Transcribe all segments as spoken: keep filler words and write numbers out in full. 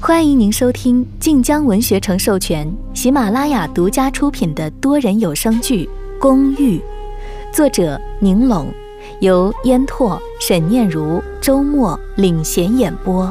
欢迎您收听晋江文学城授权、喜马拉雅独家出品的多人有声剧《公寓》，作者宁拢，由烟拓、沈念如、周末领衔演播。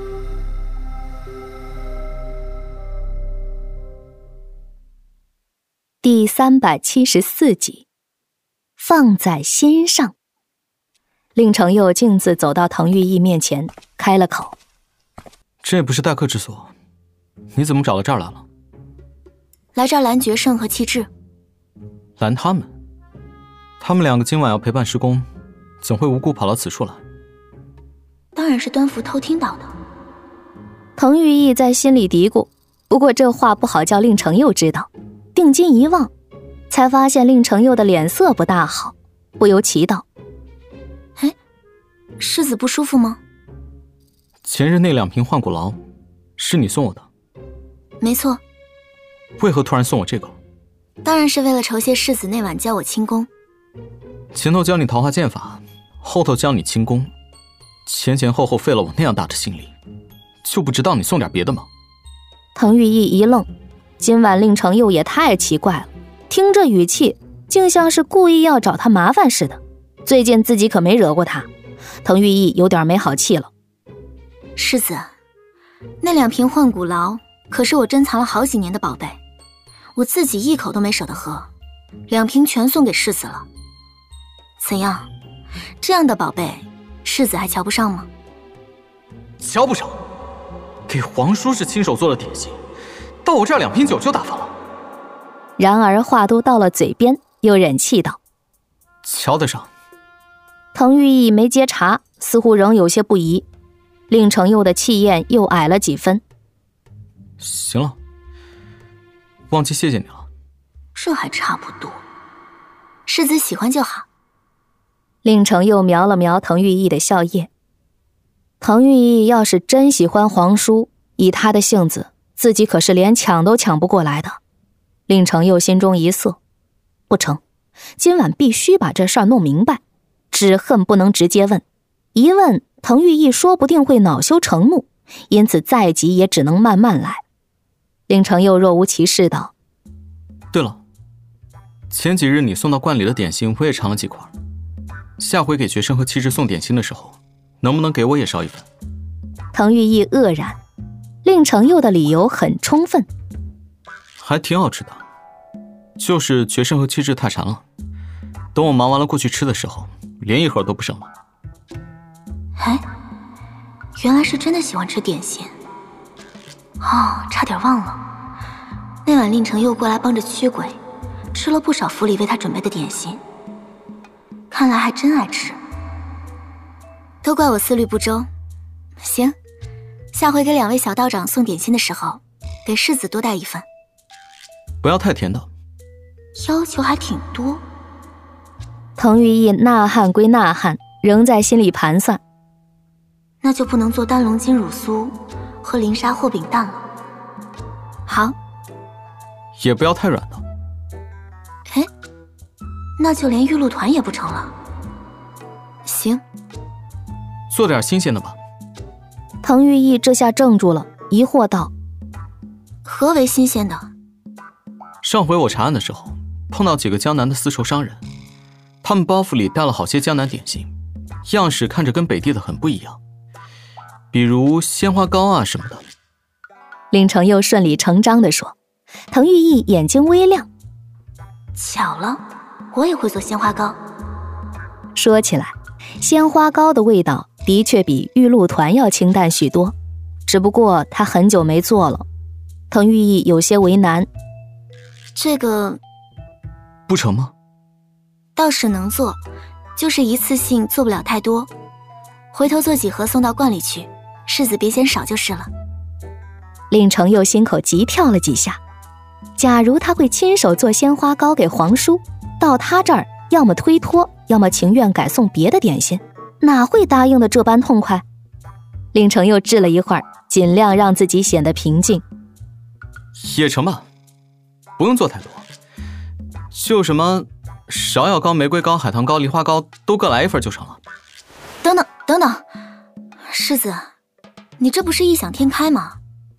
第三百七十四集，放在心上。令程佑径自走到滕玉义面前，开了口： 这不是待客之所，你怎么找到这儿来了？ 来这儿拦决胜和气质。 拦他们？他们两个今晚要陪伴施工，怎会无故跑到此处来？ 当然是端福偷听到的。 滕玉义在心里嘀咕，不过这话不好叫令程佑知道。定睛一望，才发现令程佑的脸色不大好，不由奇道： 哎，世子不舒服吗？ 前日那两瓶换骨劳是你送我的？ 没错。 为何突然送我这个？ 当然是为了酬谢世子那晚教我轻功。 前头教你桃花剑法，后头教你轻功，前前后后费了我那样大的心力，就不知道你送点别的吗？ 滕玉义一愣，今晚令程佑也太奇怪了，听这语气竟像是故意要找他麻烦似的。最近自己可没惹过他，滕玉义有点没好气了。 世子，那两瓶换骨劳可是我珍藏了好几年的宝贝，我自己一口都没舍得喝，两瓶全送给世子了。怎样，这样的宝贝世子还瞧不上吗？ 瞧不上？给皇叔是亲手做的点心，到我这儿两瓶酒就打发了。 然而话都到了嘴边，又忍气道： 瞧得上。 滕玉义没接茬，似乎仍有些不疑。令程佑的气焰又矮了几分。 行了，忘记谢谢你了。 这还差不多，世子喜欢就好。 令程佑瞄了瞄滕玉义的笑靥。滕玉义要是真喜欢皇叔，以他的性子，自己可是连抢都抢不过来的。令程佑心中一涩，不成，今晚必须把这事儿弄明白，只恨不能直接问，一问滕玉义说不定会恼羞成怒，因此再急也只能慢慢来。令程佑若无其事道： 对了，前几日你送到观里的点心我也尝了几块，下回给学生和气质送点心的时候，能不能给我也捎一份？ 滕玉义愕然，令程佑的理由很充分。 还挺好吃的，就是决胜和气质太馋了，等我忙完了过去吃的时候，连一盒都不剩了。 哎，原来是真的喜欢吃点心。哦，差点忘了，那晚令程佑过来帮着驱鬼，吃了不少府里为他准备的点心，看来还真爱吃。都怪我思虑不周。行，下回给两位小道长送点心的时候，给世子多带一份。 不要太甜的。 要求还挺多。 滕玉义呐喊归呐喊，仍在心里盘算。 那就不能做丹龙金乳酥和灵沙货饼蛋了。好。 也不要太软的。 哎，那就连玉露团也不成了。行。 做点新鲜的吧。 滕玉义这下怔住了，疑惑道： 何为新鲜的？ 上回我查案的时候，碰到几个江南的丝绸商人，他们包袱里带了好些江南点心，样式看着跟北地的很不一样，比如鲜花糕啊什么的。 令程佑顺理成章地说。滕玉义眼睛微亮： 巧了，我也会做鲜花糕。 说起来，鲜花糕的味道的确比玉露团要清淡许多，只不过他很久没做了。滕玉义有些为难。 这个不成吗？ 倒是能做，就是一次性做不了太多，回头做几盒送到观里去，世子别嫌少就是了。 令程佑心口急跳了几下，假如他会亲手做鲜花糕给皇叔，到他这儿要么推脱，要么情愿改送别的点心，哪会答应的这般痛快？令程佑滞了一会儿，尽量让自己显得平静。 也成吧，不用做太多，就什么芍药糕、玫瑰糕、海棠糕、梨花糕都各来一份就成了。 等等等等，世子，你这不是异想天开吗？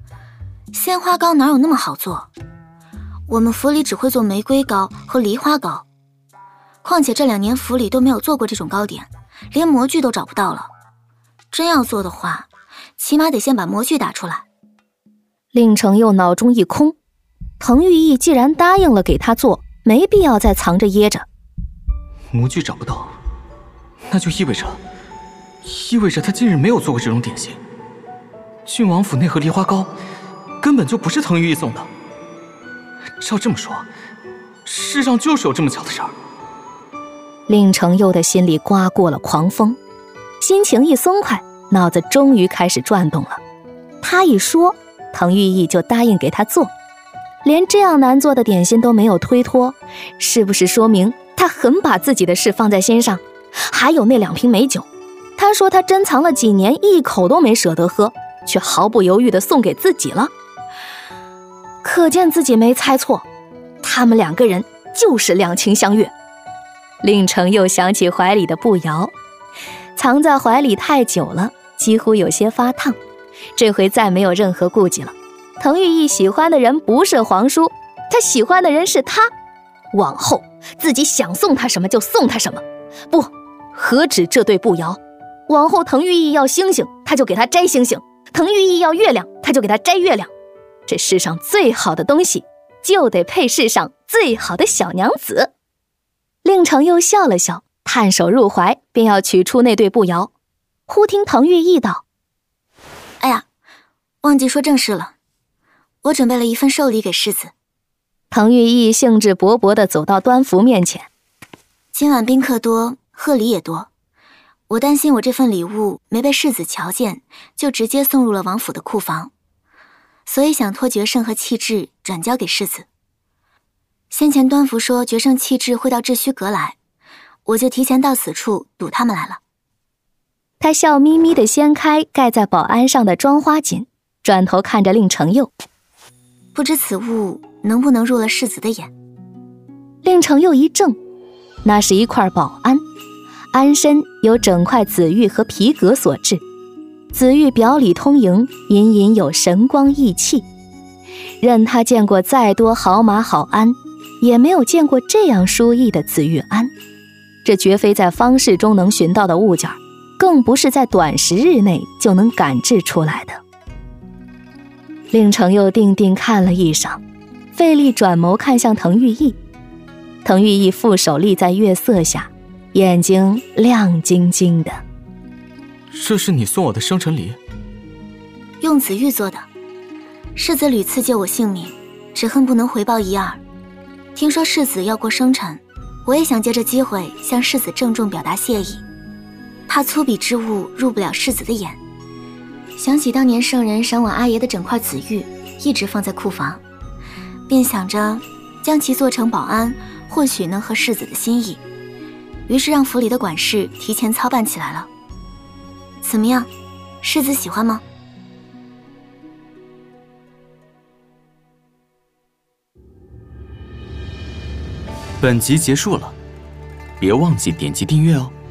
鲜花糕哪有那么好做？我们府里只会做玫瑰糕和梨花糕，况且这两年府里都没有做过这种糕点，连模具都找不到了。真要做的话，起码得先把模具打出来。 令程佑脑中一空，滕玉义既然答应了给他做，没必要再藏着掖着。 模具找不到，那就意味着意味着他今日没有做过这种点心。郡王府那盒梨花糕根本就不是滕玉义送的。照这么说，世上就是有这么巧的事儿。 令程佑的心里刮过了狂风，心情一松快，脑子终于开始转动了。他一说，滕玉义就答应给他做，连这样难做的点心都没有推脱，是不是说明他很把自己的事放在心上？还有那两瓶美酒，他说他珍藏了几年，一口都没舍得喝，却毫不犹豫地送给自己了。可见自己没猜错，他们两个人就是两情相悦。令程又想起怀里的步摇，藏在怀里太久了，几乎有些发烫，这回再没有任何顾忌了。滕玉义喜欢的人不是皇叔，他喜欢的人是他，往后自己想送他什么就送他什么。不，何止这对步摇，往后滕玉义要星星，他就给他摘星星；滕玉义要月亮，他就给他摘月亮。这世上最好的东西，就得配世上最好的小娘子。令程又笑了笑，探手入怀，便要取出那对步摇。忽听滕玉义道： 哎呀，忘记说正事了，我准备了一份寿礼给世子。 滕玉义兴致勃勃地走到端福面前。 今晚宾客多，贺礼也多，我担心我这份礼物没被世子瞧见，就直接送入了王府的库房，所以想托决胜和气质转交给世子。先前端福说决胜气质会到秩虚阁来，我就提前到此处堵他们来了。 他笑眯眯地掀开盖在保安上的妆花锦，转头看着令程佑， 不知此物能不能入了世子的眼。 令程佑一怔，那是一块宝鞍，鞍身由整块紫玉和皮革所制，紫玉表里通莹，隐隐有神光异气。任他见过再多好马好鞍，也没有见过这样殊异的紫玉鞍。这绝非在方士中能寻到的物件，更不是在短时日内就能赶制出来的。令程又定定看了一晌，费力转眸看向滕玉义。滕玉义负手立在月色下，眼睛亮晶晶的。 这是你送我的生辰礼？ 用紫玉做的，世子屡次救我性命，只恨不能回报一二。听说世子要过生辰，我也想借这机会向世子郑重表达谢意，怕粗鄙之物入不了世子的眼。想起当年圣人赏我阿爷的整块紫玉，一直放在库房，便想着将其做成宝鞍，或许能合世子的心意，于是让府里的管事提前操办起来了。怎么样，世子喜欢吗？ 本集结束了，别忘记点击订阅哦。